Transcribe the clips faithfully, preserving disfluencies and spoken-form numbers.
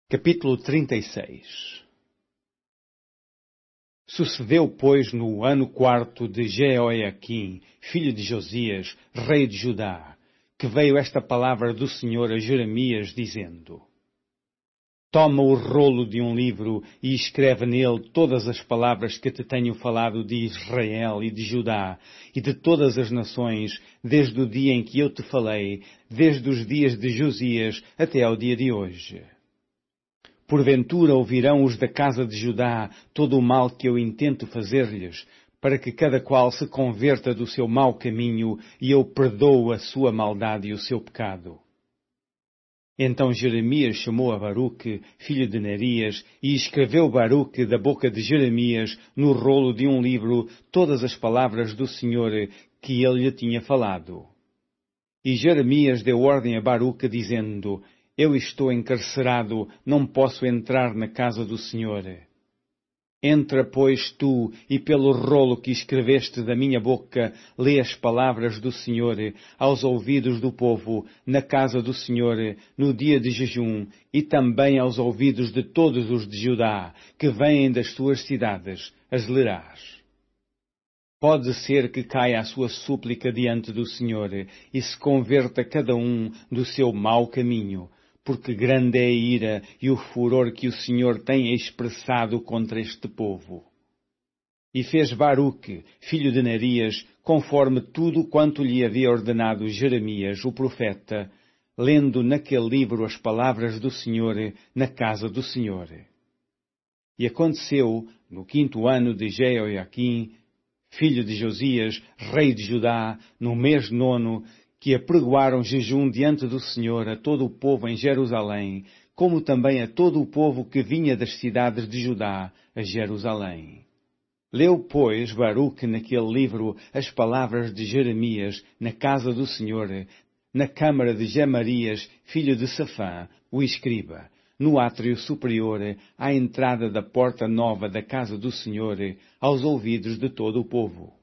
Capítulo trinta e seis. Sucedeu, pois, no ano quarto de Jeoiaquim, filho de Josias, rei de Judá, que veio esta palavra do Senhor a Jeremias, dizendo: Toma o rolo de um livro e escreve nele todas as palavras que te tenho falado de Israel e de Judá e de todas as nações, desde o dia em que eu te falei, desde os dias de Josias até ao dia de hoje. Porventura ouvirão os da casa de Judá todo o mal que eu intento fazer-lhes, para que cada qual se converta do seu mau caminho e eu perdoo a sua maldade e o seu pecado. Então Jeremias chamou a Baruque, filho de Nerias, e escreveu Baruque da boca de Jeremias no rolo de um livro todas as palavras do Senhor que ele lhe tinha falado. E Jeremias deu ordem a Baruque, dizendo: Eu estou encarcerado, não posso entrar na casa do Senhor. Entra, pois, tu, e pelo rolo que escreveste da minha boca, lê as palavras do Senhor aos ouvidos do povo, na casa do Senhor, no dia de jejum, e também aos ouvidos de todos os de Judá, que vêm das suas cidades, as lerás. Pode ser que caia a sua súplica diante do Senhor, e se converta cada um do seu mau caminho, porque grande é a ira e o furor que o Senhor tem expressado contra este povo. E fez Baruque, filho de Nerias, conforme tudo quanto lhe havia ordenado Jeremias, o profeta, lendo naquele livro as palavras do Senhor na casa do Senhor. E aconteceu, no quinto ano de Jeoiaquim, filho de Josias, rei de Judá, no mês nono, que apregoaram jejum diante do Senhor a todo o povo em Jerusalém, como também a todo o povo que vinha das cidades de Judá a Jerusalém. Leu, pois, Baruque naquele livro as palavras de Jeremias na casa do Senhor, na câmara de Gemarias, filho de Safã, o escriba, no átrio superior, à entrada da porta nova da casa do Senhor, aos ouvidos de todo o povo.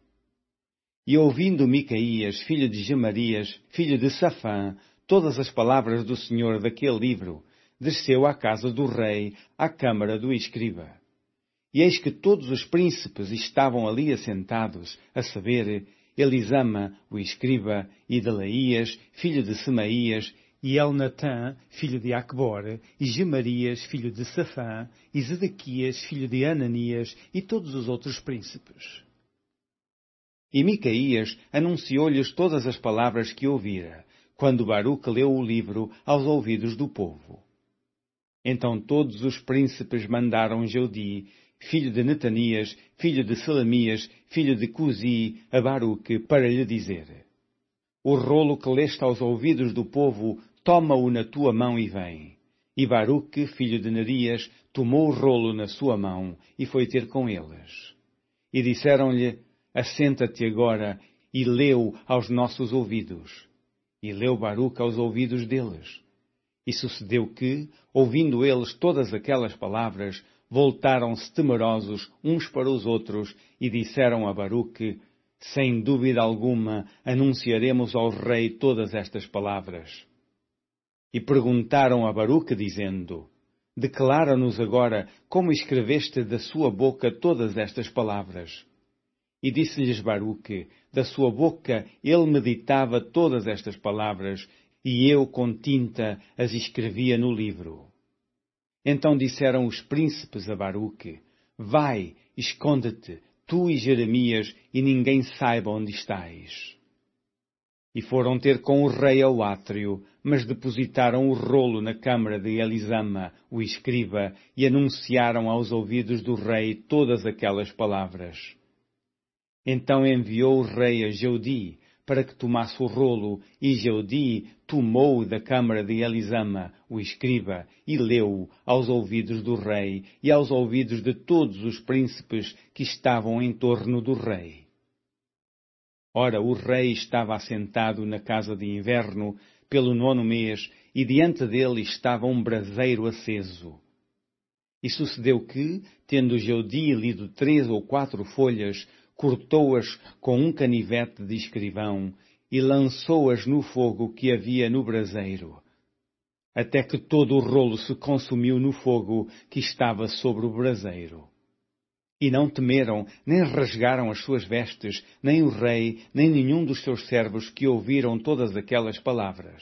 E ouvindo Micaías, filho de Gemarias, filho de Safã, todas as palavras do Senhor daquele livro, desceu à casa do rei, à câmara do escriba. E eis que todos os príncipes estavam ali assentados, a saber, Elisama, o escriba, e Delaías, filho de Semaías, e Elnatã, filho de Acbor, e Gemarias, filho de Safã, e Zedequias, filho de Ananias, e todos os outros príncipes. E Micaías anunciou-lhes todas as palavras que ouvira, quando Baruque leu o livro aos ouvidos do povo. Então todos os príncipes mandaram Jeudi, filho de Netanias, filho de Selemias, filho de Cusi, a Baruque, para lhe dizer: O rolo que leste aos ouvidos do povo, toma-o na tua mão e vem. E Baruque, filho de Nerias, tomou o rolo na sua mão e foi ter com eles. E disseram-lhe: Assenta-te agora e leu aos nossos ouvidos. E leu Baruque aos ouvidos deles. E sucedeu que, ouvindo eles todas aquelas palavras, voltaram-se temerosos uns para os outros e disseram a Baruque: Sem dúvida alguma, anunciaremos ao rei todas estas palavras. E perguntaram a Baruque, dizendo: Declara-nos agora como escreveste da sua boca todas estas palavras. E disse-lhes Baruque: Da sua boca ele meditava todas estas palavras, e eu com tinta as escrevia no livro. Então disseram os príncipes a Baruque: Vai, esconde-te, tu e Jeremias, e ninguém saiba onde estais. E foram ter com o rei ao átrio, mas depositaram o rolo na câmara de Elisama, o escriba, e anunciaram aos ouvidos do rei todas aquelas palavras. Então enviou o rei a Jeudi para que tomasse o rolo, e Jeudi tomou-o da câmara de Elisama, o escriba, e leu-o aos ouvidos do rei e aos ouvidos de todos os príncipes que estavam em torno do rei. Ora, o rei estava assentado na casa de inverno, pelo nono mês, e diante dele estava um braseiro aceso. E sucedeu que, tendo Jeudi lido três ou quatro folhas, cortou-as com um canivete de escrivão e lançou-as no fogo que havia no braseiro. até que todo o rolo se consumiu no fogo que estava sobre o braseiro. E não temeram, nem rasgaram as suas vestes, nem o rei, nem nenhum dos seus servos que ouviram todas aquelas palavras.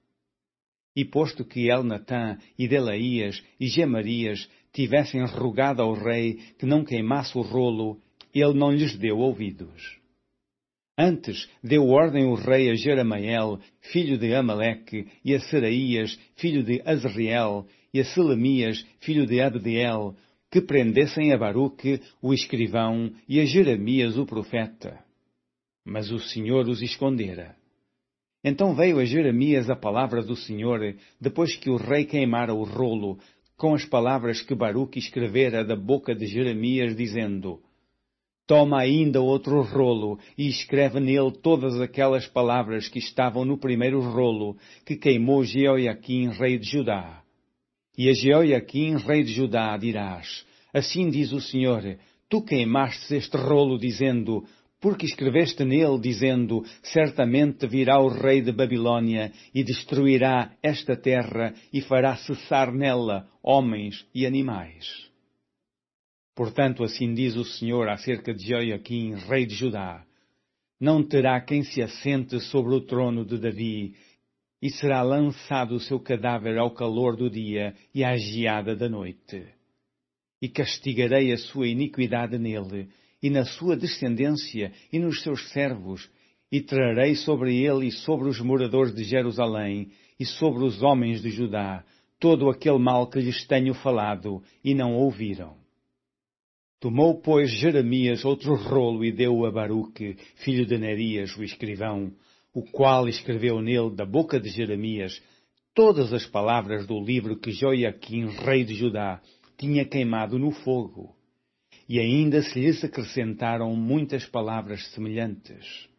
E posto que Elnatã e Delaías e Gemarias tivessem rogado ao rei que não queimasse o rolo, ele não lhes deu ouvidos. Antes deu ordem o rei a Jeramael, filho de Amaleque, e a Seraías, filho de Azriel, e a Selemias, filho de Abdeel, que prendessem a Baruque, o escrivão, e a Jeremias, o profeta. Mas o Senhor os escondera. Então veio a Jeremias a palavra do Senhor, depois que o rei queimara o rolo, com as palavras que Baruque escrevera da boca de Jeremias, dizendo: Toma ainda outro rolo e escreve nele todas aquelas palavras que estavam no primeiro rolo, que queimou Jeoiaquim, rei de Judá. E a Jeoiaquim, rei de Judá, dirás: Assim diz o Senhor, tu queimaste este rolo, dizendo, porque escreveste nele, dizendo, certamente virá o rei de Babilônia e destruirá esta terra e fará cessar nela homens e animais. Portanto, assim diz o Senhor acerca de Jeoiaquim, rei de Judá: Não terá quem se assente sobre o trono de Davi, e será lançado o seu cadáver ao calor do dia e à geada da noite. E castigarei a sua iniquidade nele, e na sua descendência, e nos seus servos, e trarei sobre ele e sobre os moradores de Jerusalém, e sobre os homens de Judá, todo aquele mal que lhes tenho falado, e não ouviram. Tomou, pois, Jeremias outro rolo e deu-o a Baruque, filho de Nerias, o escrivão, o qual escreveu nele, da boca de Jeremias, todas as palavras do livro que Jeoiaquim, rei de Judá, tinha queimado no fogo. E ainda se lhes acrescentaram muitas palavras semelhantes.